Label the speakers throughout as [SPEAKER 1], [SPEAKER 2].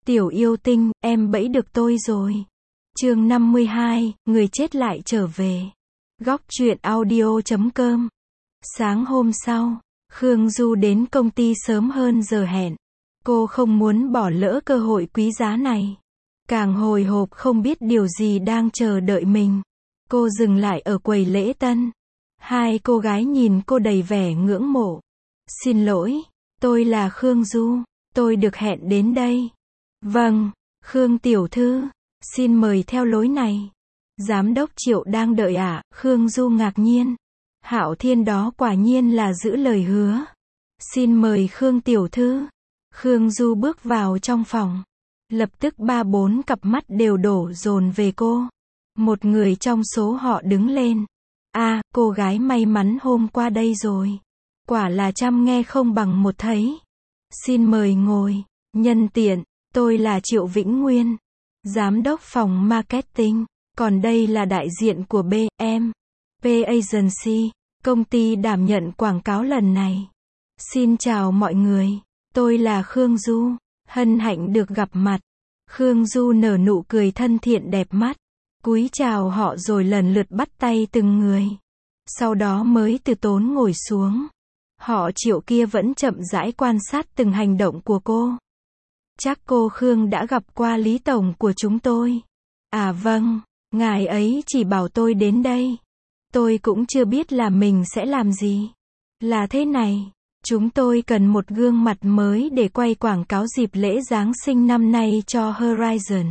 [SPEAKER 1] Tiểu yêu tinh, em bẫy được tôi rồi. Chương 52, người chết lại trở về. Góc truyện audio.com. Sáng hôm sau, Khương Du đến công ty sớm hơn giờ hẹn. Cô không muốn bỏ lỡ cơ hội quý giá này. Càng hồi hộp không biết điều gì đang chờ đợi mình. Cô dừng lại ở quầy lễ tân. Hai cô gái nhìn cô đầy vẻ ngưỡng mộ. Xin lỗi, tôi là Khương Du, tôi được hẹn đến đây. Vâng, Khương tiểu thư, xin mời theo lối này. Giám đốc Triệu đang đợi ạ. Khương Du ngạc nhiên. Hạo Thiên đó quả nhiên là giữ lời hứa. Xin mời Khương tiểu thư. Khương Du bước vào trong phòng. Lập tức 3-4 cặp mắt đều đổ dồn về cô. Một người trong số họ đứng lên. Cô gái may mắn hôm qua đây rồi. Quả là trăm nghe không bằng một thấy. Xin mời ngồi. Nhân tiện, tôi là Triệu Vĩnh Nguyên, giám đốc phòng marketing. Còn đây là đại diện của B&P Agency, công ty đảm nhận quảng cáo lần này. Xin chào mọi người, tôi là Khương Du, hân hạnh được gặp mặt. Khương Du nở nụ cười thân thiện đẹp mắt, cúi chào họ rồi lần lượt bắt tay từng người. Sau đó mới từ tốn ngồi xuống. Họ Triệu kia vẫn chậm rãi quan sát từng hành động của cô. Chắc cô Khương đã gặp qua Lý Tổng của chúng tôi. Vâng, ngài ấy chỉ bảo tôi đến đây. Tôi cũng chưa biết là mình sẽ làm gì. Là thế này, chúng tôi cần một gương mặt mới để quay quảng cáo dịp lễ Giáng sinh năm nay cho Horizon.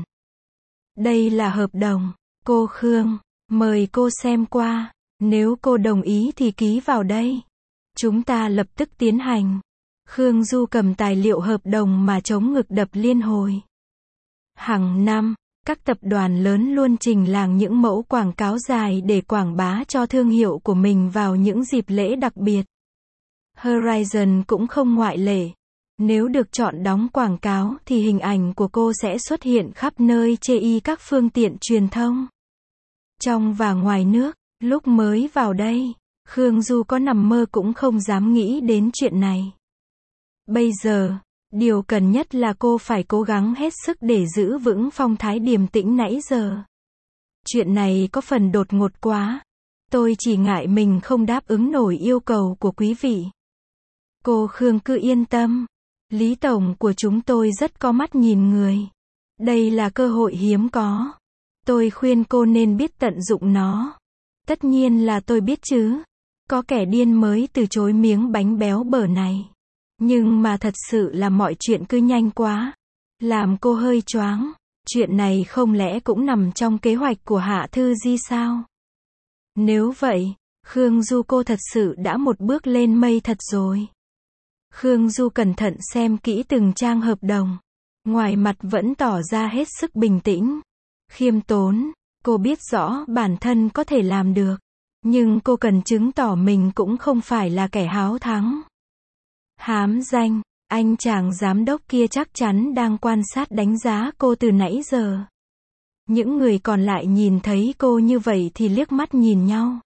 [SPEAKER 1] Đây là hợp đồng, cô Khương, mời cô xem qua. Nếu cô đồng ý thì ký vào đây. Chúng ta lập tức tiến hành. Khương Du cầm tài liệu hợp đồng mà chống ngực đập liên hồi. Hàng năm, các tập đoàn lớn luôn trình làng những mẫu quảng cáo dài để quảng bá cho thương hiệu của mình vào những dịp lễ đặc biệt. Horizon cũng không ngoại lệ. Nếu được chọn đóng quảng cáo thì hình ảnh của cô sẽ xuất hiện khắp nơi trên các phương tiện truyền thông. Trong và ngoài nước, lúc mới vào đây, Khương Du có nằm mơ cũng không dám nghĩ đến chuyện này. Bây giờ, điều cần nhất là cô phải cố gắng hết sức để giữ vững phong thái điềm tĩnh nãy giờ. Chuyện này có phần đột ngột quá. Tôi chỉ ngại mình không đáp ứng nổi yêu cầu của quý vị. Cô Khương cứ yên tâm. Lý Tổng của chúng tôi rất có mắt nhìn người. Đây là cơ hội hiếm có. Tôi khuyên cô nên biết tận dụng nó. Tất nhiên là tôi biết chứ. Có kẻ điên mới từ chối miếng bánh béo bở này. Nhưng mà thật sự là mọi chuyện cứ nhanh quá. Làm cô hơi choáng. Chuyện này không lẽ cũng nằm trong kế hoạch của Hạ Thư Di sao? Nếu vậy, Khương Du cô thật sự đã một bước lên mây thật rồi. Khương Du cẩn thận xem kỹ từng trang hợp đồng. Ngoài mặt vẫn tỏ ra hết sức bình tĩnh. Khiêm tốn, cô biết rõ bản thân có thể làm được. Nhưng cô cần chứng tỏ mình cũng không phải là kẻ háo thắng. Hám danh, anh chàng giám đốc kia chắc chắn đang quan sát đánh giá cô từ nãy giờ. Những người còn lại nhìn thấy cô như vậy thì liếc mắt nhìn nhau.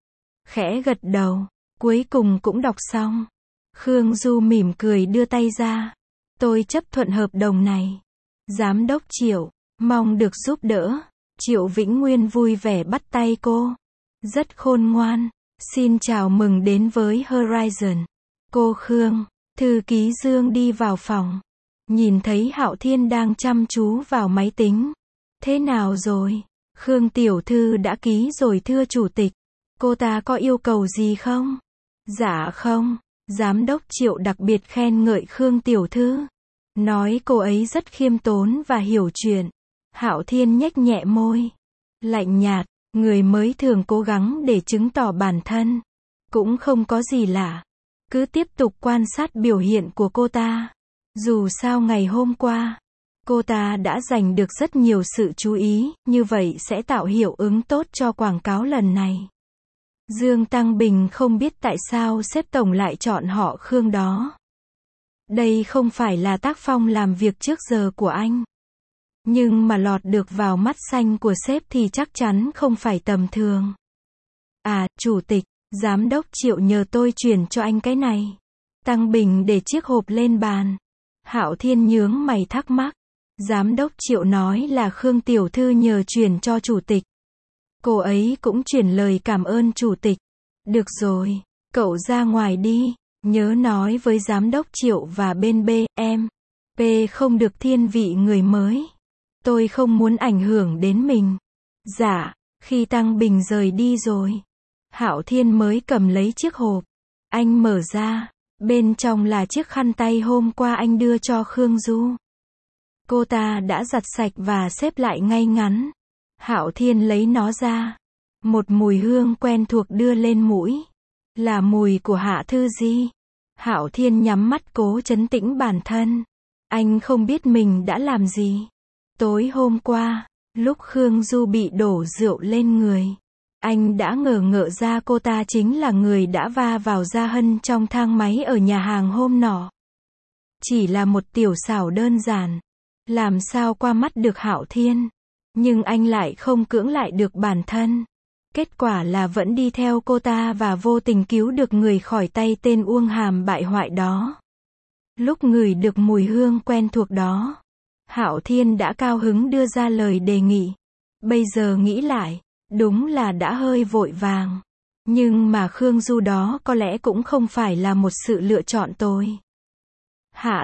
[SPEAKER 1] Khẽ gật đầu, cuối cùng cũng đọc xong. Khương Du mỉm cười đưa tay ra. Tôi chấp thuận hợp đồng này. Giám đốc Triệu, mong được giúp đỡ. Triệu Vĩnh Nguyên vui vẻ bắt tay cô. Rất khôn ngoan. Xin chào mừng đến với Horizon. Cô Khương. Thư ký Dương đi vào phòng. Nhìn thấy Hạo Thiên đang chăm chú vào máy tính. Thế nào rồi? Khương tiểu thư đã ký rồi thưa chủ tịch. Cô ta có yêu cầu gì không? Dạ không. Giám đốc Triệu đặc biệt khen ngợi Khương tiểu thư. Nói cô ấy rất khiêm tốn và hiểu chuyện. Hạo Thiên nhếch nhẹ môi. Lạnh nhạt, người mới thường cố gắng để chứng tỏ bản thân. Cũng không có gì lạ. Cứ tiếp tục quan sát biểu hiện của cô ta. Dù sao ngày hôm qua, cô ta đã giành được rất nhiều sự chú ý, như vậy sẽ tạo hiệu ứng tốt cho quảng cáo lần này. Dương Tăng Bình không biết tại sao sếp tổng lại chọn họ Khương đó. Đây không phải là tác phong làm việc trước giờ của anh. Nhưng mà lọt được vào mắt xanh của sếp thì chắc chắn không phải tầm thường. Chủ tịch, giám đốc Triệu nhờ tôi chuyển cho anh cái này. Tăng Bình để chiếc hộp lên bàn. Hạo Thiên nhướng mày thắc mắc. Giám đốc Triệu nói là Khương tiểu thư nhờ chuyển cho chủ tịch. Cô ấy cũng chuyển lời cảm ơn chủ tịch. Được rồi, cậu ra ngoài đi, nhớ nói với giám đốc Triệu và bên B, em. P không được thiên vị người mới. Tôi không muốn ảnh hưởng đến mình. Dạ, khi Tăng Bình rời đi rồi, Hạo Thiên mới cầm lấy chiếc hộp. Anh mở ra, bên trong là chiếc khăn tay hôm qua anh đưa cho Khương Du. Cô ta đã giặt sạch và xếp lại ngay ngắn. Hạo Thiên lấy nó ra. Một mùi hương quen thuộc đưa lên mũi. Là mùi của Hạ Thư Di. Hạo Thiên nhắm mắt cố trấn tĩnh bản thân. Anh không biết mình đã làm gì. Tối hôm qua, lúc Khương Du bị đổ rượu lên người, anh đã ngờ ngợ ra cô ta chính là người đã va vào Gia Hân trong thang máy ở nhà hàng hôm nọ. Chỉ là một tiểu xảo đơn giản, làm sao qua mắt được Hạo Thiên, nhưng anh lại không cưỡng lại được bản thân. Kết quả là vẫn đi theo cô ta và vô tình cứu được người khỏi tay tên Uông Hàm bại hoại đó. Lúc ngửi được mùi hương quen thuộc đó, Hạo Thiên đã cao hứng đưa ra lời đề nghị. Bây giờ nghĩ lại, đúng là đã hơi vội vàng. Nhưng mà Khương Du đó có lẽ cũng không phải là một sự lựa chọn tồi. Hạ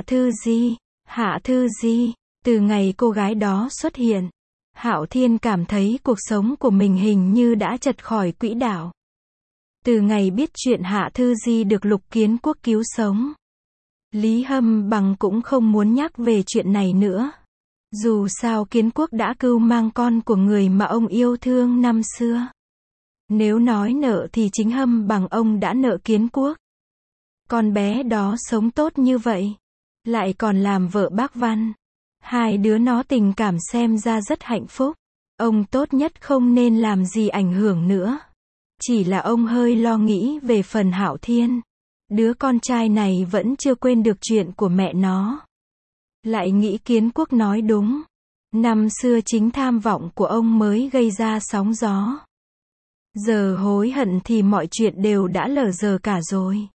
[SPEAKER 1] Thư Di, từ ngày cô gái đó xuất hiện, Hạo Thiên cảm thấy cuộc sống của mình hình như đã chệch khỏi quỹ đạo. Từ ngày biết chuyện Hạ Thư Di được Lục Kiến Quốc cứu sống, Lý Hâm Bằng cũng không muốn nhắc về chuyện này nữa. Dù sao Kiến Quốc đã cưu mang con của người mà ông yêu thương năm xưa. Nếu nói nợ thì chính Hâm Bằng ông đã nợ Kiến Quốc. Con bé đó sống tốt như vậy, lại còn làm vợ bác Văn. Hai đứa nó tình cảm xem ra rất hạnh phúc. Ông tốt nhất không nên làm gì ảnh hưởng nữa. Chỉ là ông hơi lo nghĩ về phần Hạo Thiên. Đứa con trai này vẫn chưa quên được chuyện của mẹ nó. Lại nghĩ Kiến Quốc nói đúng. Năm xưa chính tham vọng của ông mới gây ra sóng gió. Giờ hối hận thì mọi chuyện đều đã lờ dờ cả rồi.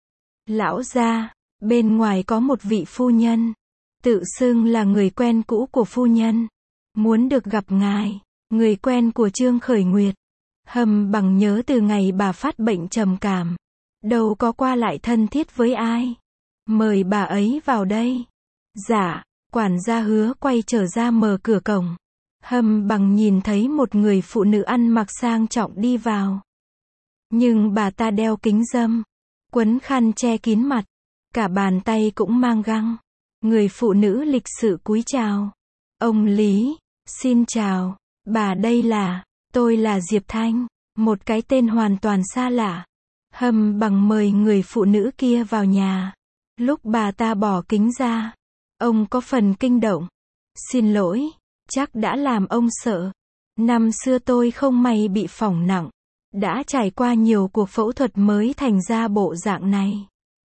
[SPEAKER 1] Lão gia, bên ngoài có một vị phu nhân, tự xưng là người quen cũ của phu nhân, muốn được gặp ngài, người quen của Trương Khởi Nguyệt. Hâm Bằng nhớ từ ngày bà phát bệnh trầm cảm, đâu có qua lại thân thiết với ai. Mời bà ấy vào đây. Dạ, quản gia Hứa quay trở ra mở cửa cổng. Hâm Bằng nhìn thấy một người phụ nữ ăn mặc sang trọng đi vào. Nhưng bà ta đeo kính râm, quấn khăn che kín mặt, cả bàn tay cũng mang găng. Người phụ nữ lịch sự cúi chào. Ông Lý, xin chào, bà đây là, tôi là Diệp Thanh, một cái tên hoàn toàn xa lạ. Hâm Bằng mời người phụ nữ kia vào nhà. Lúc bà ta bỏ kính ra, ông có phần kinh động. Xin lỗi, chắc đã làm ông sợ. Năm xưa tôi không may bị phỏng nặng, đã trải qua nhiều cuộc phẫu thuật mới thành ra bộ dạng này.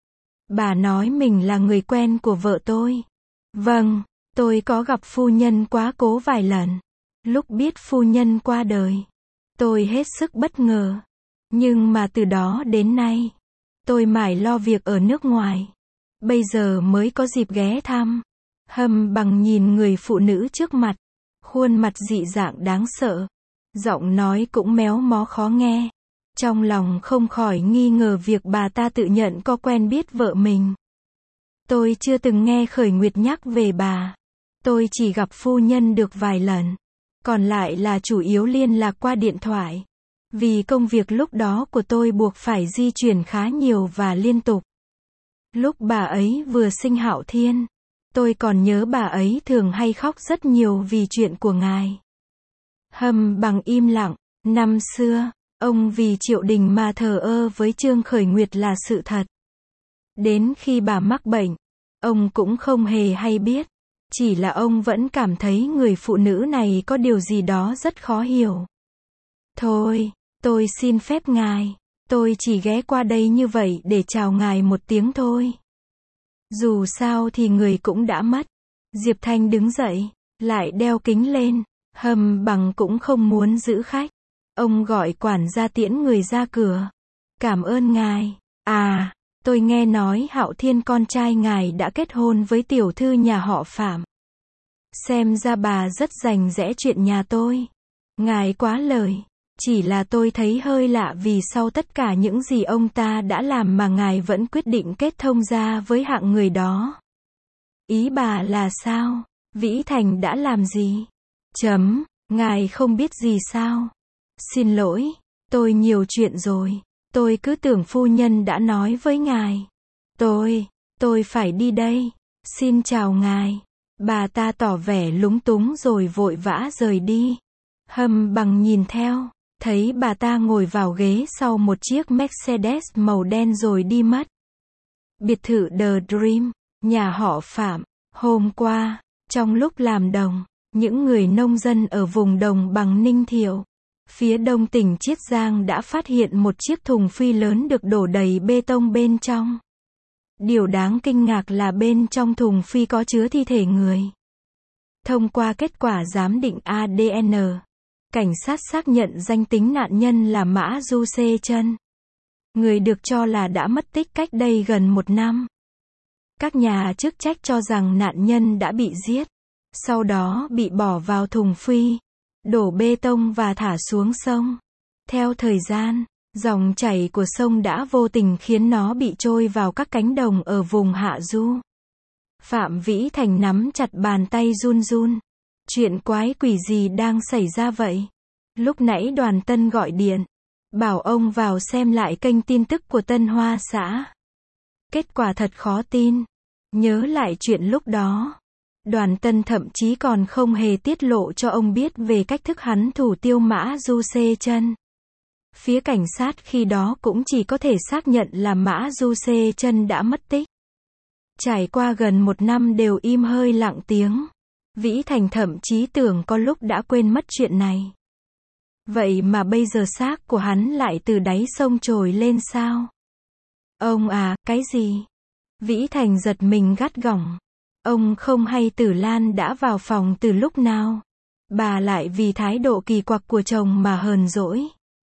[SPEAKER 1] Bà nói mình là người quen của vợ tôi. Vâng, tôi có gặp phu nhân quá cố vài lần. Lúc biết phu nhân qua đời, tôi hết sức bất ngờ. Nhưng mà từ đó đến nay, tôi mải lo việc ở nước ngoài. Bây giờ mới có dịp ghé thăm. Hâm Bằng nhìn người phụ nữ trước mặt, khuôn mặt dị dạng đáng sợ, giọng nói cũng méo mó khó nghe. Trong lòng không khỏi nghi ngờ việc bà ta tự nhận có quen biết vợ mình. Tôi chưa từng nghe Khởi Nguyệt nhắc về bà. Tôi chỉ gặp phu nhân được vài lần. Còn lại là chủ yếu liên lạc qua điện thoại. Vì công việc lúc đó của tôi buộc phải di chuyển khá nhiều và liên tục. Lúc bà ấy vừa sinh Hạo Thiên, tôi còn nhớ bà ấy thường hay khóc rất nhiều vì chuyện của ngài. Hâm Bằng im lặng. Năm xưa, ông vì Triệu Đình mà thờ ơ với Trương Khởi Nguyệt là sự thật. Đến khi bà mắc bệnh, ông cũng không hề hay biết. Chỉ là ông vẫn cảm thấy người phụ nữ này có điều gì đó rất khó hiểu. Thôi, tôi xin phép ngài. Tôi chỉ ghé qua đây như vậy để chào ngài một tiếng thôi. Dù sao thì người cũng đã mất. Diệp Thanh đứng dậy, lại đeo kính lên. Hâm Bằng cũng không muốn giữ khách. Ông gọi quản gia tiễn người ra cửa. Cảm ơn ngài. À, tôi nghe nói Hạo Thiên con trai ngài đã kết hôn với tiểu thư nhà họ Phạm. Xem ra bà rất rành rẽ chuyện nhà tôi. Ngài quá lời. Chỉ là tôi thấy hơi lạ vì sau tất cả những gì ông ta đã làm mà ngài vẫn quyết định kết thông gia với hạng người đó. Ý bà là sao? Vĩ Thành đã làm gì? Ngài không biết gì sao? Xin lỗi, tôi nhiều chuyện rồi. Tôi cứ tưởng phu nhân đã nói với ngài. Tôi phải đi đây. Xin chào ngài. Bà ta tỏ vẻ lúng túng rồi vội vã rời đi. Bằng nhìn theo, thấy bà ta ngồi vào ghế sau một chiếc Mercedes màu đen rồi đi mất. Biệt thự The Dream, nhà họ Phạm. Hôm qua, trong lúc làm đồng, những người nông dân ở vùng đồng bằng Ninh Thiệu, phía đông tỉnh Chiết Giang đã phát hiện một chiếc thùng phi lớn được đổ đầy bê tông bên trong. Điều đáng kinh ngạc là bên trong thùng phi có chứa thi thể người. Thông qua kết quả giám định ADN, cảnh sát xác nhận danh tính nạn nhân là Mã Du Xê Chân. Người được cho là đã mất tích cách đây gần 1 năm. Các nhà chức trách cho rằng nạn nhân đã bị giết, sau đó bị bỏ vào thùng phi, đổ bê tông và thả xuống sông. Theo thời gian, dòng chảy của sông đã vô tình khiến nó bị trôi vào các cánh đồng ở vùng hạ du. Phạm Vĩ Thành nắm chặt bàn tay run run. Chuyện quái quỷ gì đang xảy ra vậy? Lúc nãy Đoàn Tân gọi điện, bảo ông vào xem lại kênh tin tức của Tân Hoa xã. Kết quả thật khó tin. Nhớ lại chuyện lúc đó, Đoàn Tân thậm chí còn không hề tiết lộ cho ông biết về cách thức hắn thủ tiêu Mã Du Xê Chân. Phía cảnh sát khi đó cũng chỉ có thể xác nhận là Mã Du Xê Chân đã mất tích. Trải qua gần 1 năm đều im hơi lặng tiếng. Vĩ Thành thậm chí tưởng có lúc đã quên mất chuyện này. Vậy mà bây giờ xác của hắn lại từ đáy sông trồi lên sao? Ông à, cái gì? Vĩ Thành giật mình gắt gỏng. Ông không hay Tử Lan đã vào phòng từ lúc nào? Bà lại vì thái độ kỳ quặc của chồng mà hờn dỗi.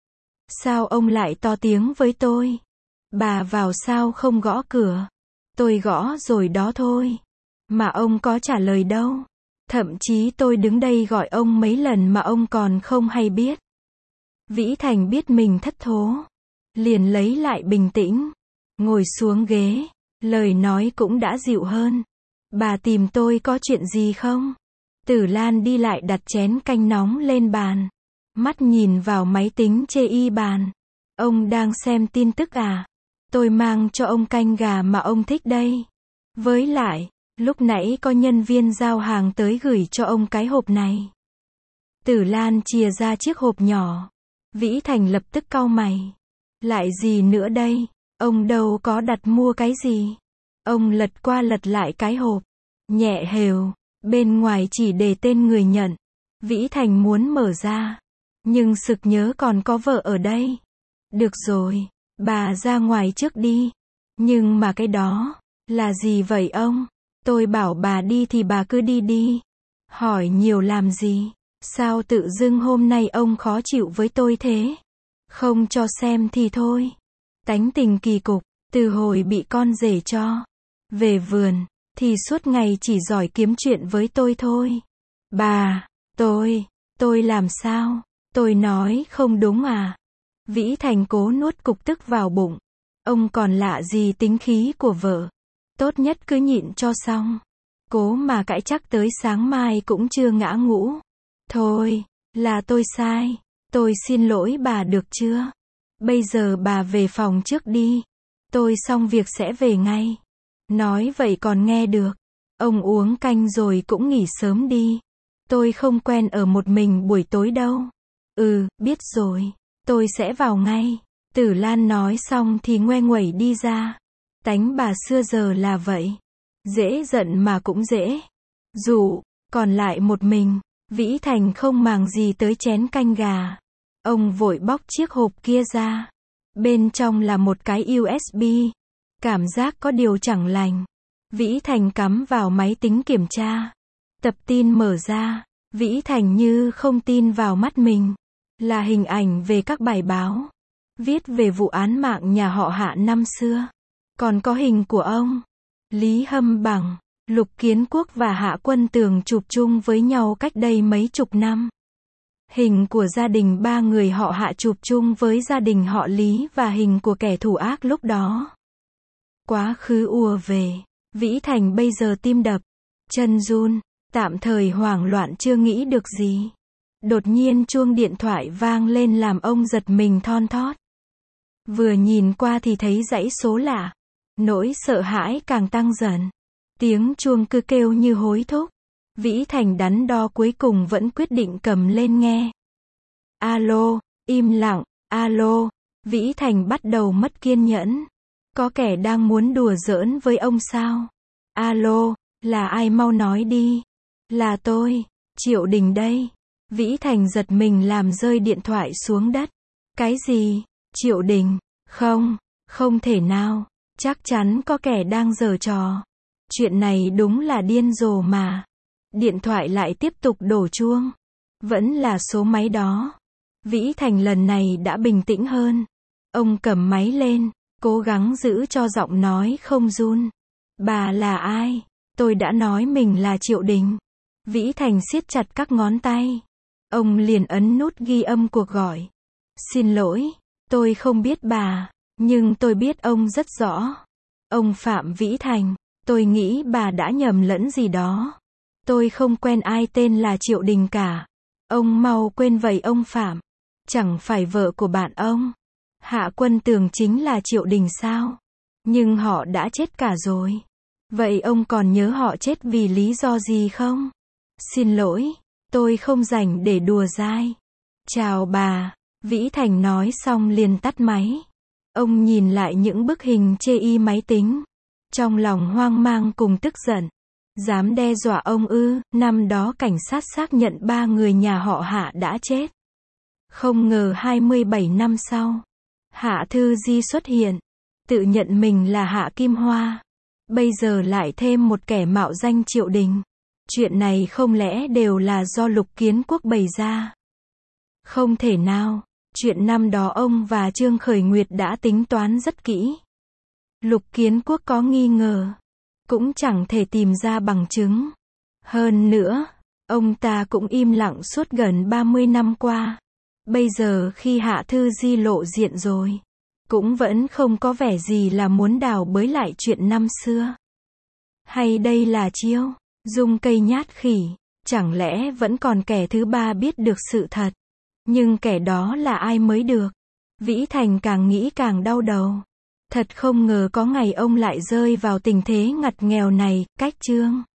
[SPEAKER 1] Sao ông lại to tiếng với tôi? Bà vào sao không gõ cửa? Tôi gõ rồi đó thôi. Mà ông có trả lời đâu. Thậm chí tôi đứng đây gọi ông mấy lần mà ông còn không hay biết. Vĩ Thành biết mình thất thố. Liền lấy lại bình tĩnh. Ngồi xuống ghế. Lời nói cũng đã dịu hơn. Bà tìm tôi có chuyện gì không? Tử Lan đi lại đặt chén canh nóng lên bàn. Mắt nhìn vào máy tính chê y bàn. Ông đang xem tin tức à? Tôi mang cho ông canh gà mà ông thích đây. Với lại, lúc nãy có nhân viên giao hàng tới gửi cho ông cái hộp này. Tử Lan chìa ra chiếc hộp nhỏ. Vĩ Thành lập tức cau mày. Lại gì nữa đây? Ông đâu có đặt mua cái gì. Ông lật qua lật lại cái hộp. Nhẹ hều. Bên ngoài chỉ đề tên người nhận. Vĩ Thành muốn mở ra. Nhưng sực nhớ còn có vợ ở đây. Được rồi. Bà ra ngoài trước đi. Nhưng mà cái đó là gì vậy ông? Tôi bảo bà đi thì bà cứ đi đi. Hỏi nhiều làm gì? Sao tự dưng hôm nay ông khó chịu với tôi thế? Không cho xem thì thôi. Tánh tình kỳ cục, từ hồi bị con rể cho về vườn, thì suốt ngày chỉ giỏi kiếm chuyện với tôi thôi. Bà, tôi làm sao? Tôi nói không đúng à? Vĩ Thành cố nuốt cục tức vào bụng. Ông còn lạ gì tính khí của vợ. Tốt nhất cứ nhịn cho xong. Cố mà cãi chắc tới sáng mai cũng chưa ngã ngũ. Thôi, là tôi sai. Tôi xin lỗi bà được chưa? Bây giờ bà về phòng trước đi. Tôi xong việc sẽ về ngay. Nói vậy còn nghe được. Ông uống canh rồi cũng nghỉ sớm đi. Tôi không quen ở một mình buổi tối đâu. Biết rồi. Tôi sẽ vào ngay. Tử Lan nói xong thì ngoe nguẩy đi ra. Tánh bà xưa giờ là vậy. Dễ giận mà cũng dễ dụ. Còn lại một mình, Vĩ Thành không màng gì tới chén canh gà. Ông vội bóc chiếc hộp kia ra. Bên trong là một cái USB. Cảm giác có điều chẳng lành. Vĩ Thành cắm vào máy tính kiểm tra. Tập tin mở ra. Vĩ Thành như không tin vào mắt mình. Là hình ảnh về các bài báo. Viết về vụ án mạng nhà họ Hạ năm xưa. Còn có hình của ông Lý Hâm Bằng. Lục Kiến Quốc và Hạ Quân Tường chụp chung với nhau cách đây mấy chục năm. Hình của gia đình ba người họ Hạ chụp chung với gia đình họ Lý và hình của kẻ thủ ác lúc đó. Quá khứ ùa về. Vĩ Thành bây giờ tim đập, chân run, tạm thời hoảng loạn chưa nghĩ được gì. Đột nhiên chuông điện thoại vang lên làm ông giật mình thon thót. Vừa nhìn qua thì thấy dãy số lạ. Nỗi sợ hãi càng tăng dần. Tiếng chuông cứ kêu như hối thúc. Vĩ Thành đắn đo cuối cùng vẫn quyết định cầm lên nghe. Alo, im lặng, alo. Vĩ Thành bắt đầu mất kiên nhẫn. Có kẻ đang muốn đùa giỡn với ông sao? Alo, là ai mau nói đi. Là tôi, Triệu Đình đây. Vĩ Thành giật mình làm rơi điện thoại xuống đất. Cái gì? Triệu Đình? Không, không thể nào. Chắc chắn có kẻ đang giở trò. Chuyện này đúng là điên rồ mà. Điện thoại lại tiếp tục đổ chuông. Vẫn là số máy đó. Vĩ Thành lần này đã bình tĩnh hơn. Ông cầm máy lên, cố gắng giữ cho giọng nói không run. Bà là ai? Tôi đã nói mình là Triệu Đình. Vĩ Thành siết chặt các ngón tay. Ông liền ấn nút ghi âm cuộc gọi. Xin lỗi, tôi không biết bà, nhưng tôi biết ông rất rõ. Ông Phạm Vĩ Thành, tôi nghĩ bà đã nhầm lẫn gì đó. Tôi không quen ai tên là Triệu Đình cả. Ông mau quên vậy ông Phạm. Chẳng phải vợ của bạn ông. Hạ Quân Tường chính là Triệu Đình sao? Nhưng họ đã chết cả rồi. Vậy ông còn nhớ họ chết vì lý do gì không? Xin lỗi, tôi không rảnh để đùa dai. Chào bà, Vĩ Thành nói xong liền tắt máy. Ông nhìn lại những bức hình chê máy tính. Trong lòng hoang mang cùng tức giận. Dám đe dọa ông ư? Năm đó cảnh sát xác nhận 3 người nhà họ Hạ đã chết. Không ngờ 27 năm sau, Hạ Thư Di xuất hiện, tự nhận mình là Hạ Kim Hoa. Bây giờ lại thêm một kẻ mạo danh Triệu Đình. Chuyện này không lẽ đều là do Lục Kiến Quốc bày ra? Không thể nào, chuyện năm đó ông và Trương Khởi Nguyệt đã tính toán rất kỹ. Lục Kiến Quốc có nghi ngờ, cũng chẳng thể tìm ra bằng chứng. Hơn nữa, ông ta cũng im lặng suốt gần 30 năm qua. Bây giờ khi Hạ Thư Di lộ diện rồi, cũng vẫn không có vẻ gì là muốn đào bới lại chuyện năm xưa. Hay đây là chiêu dung cây nhát khỉ? Chẳng lẽ vẫn còn kẻ thứ ba biết được sự thật? Nhưng kẻ đó là ai mới được? Vĩ Thành càng nghĩ càng đau đầu. Thật không ngờ có ngày ông lại rơi vào tình thế ngặt nghèo này. Cách chương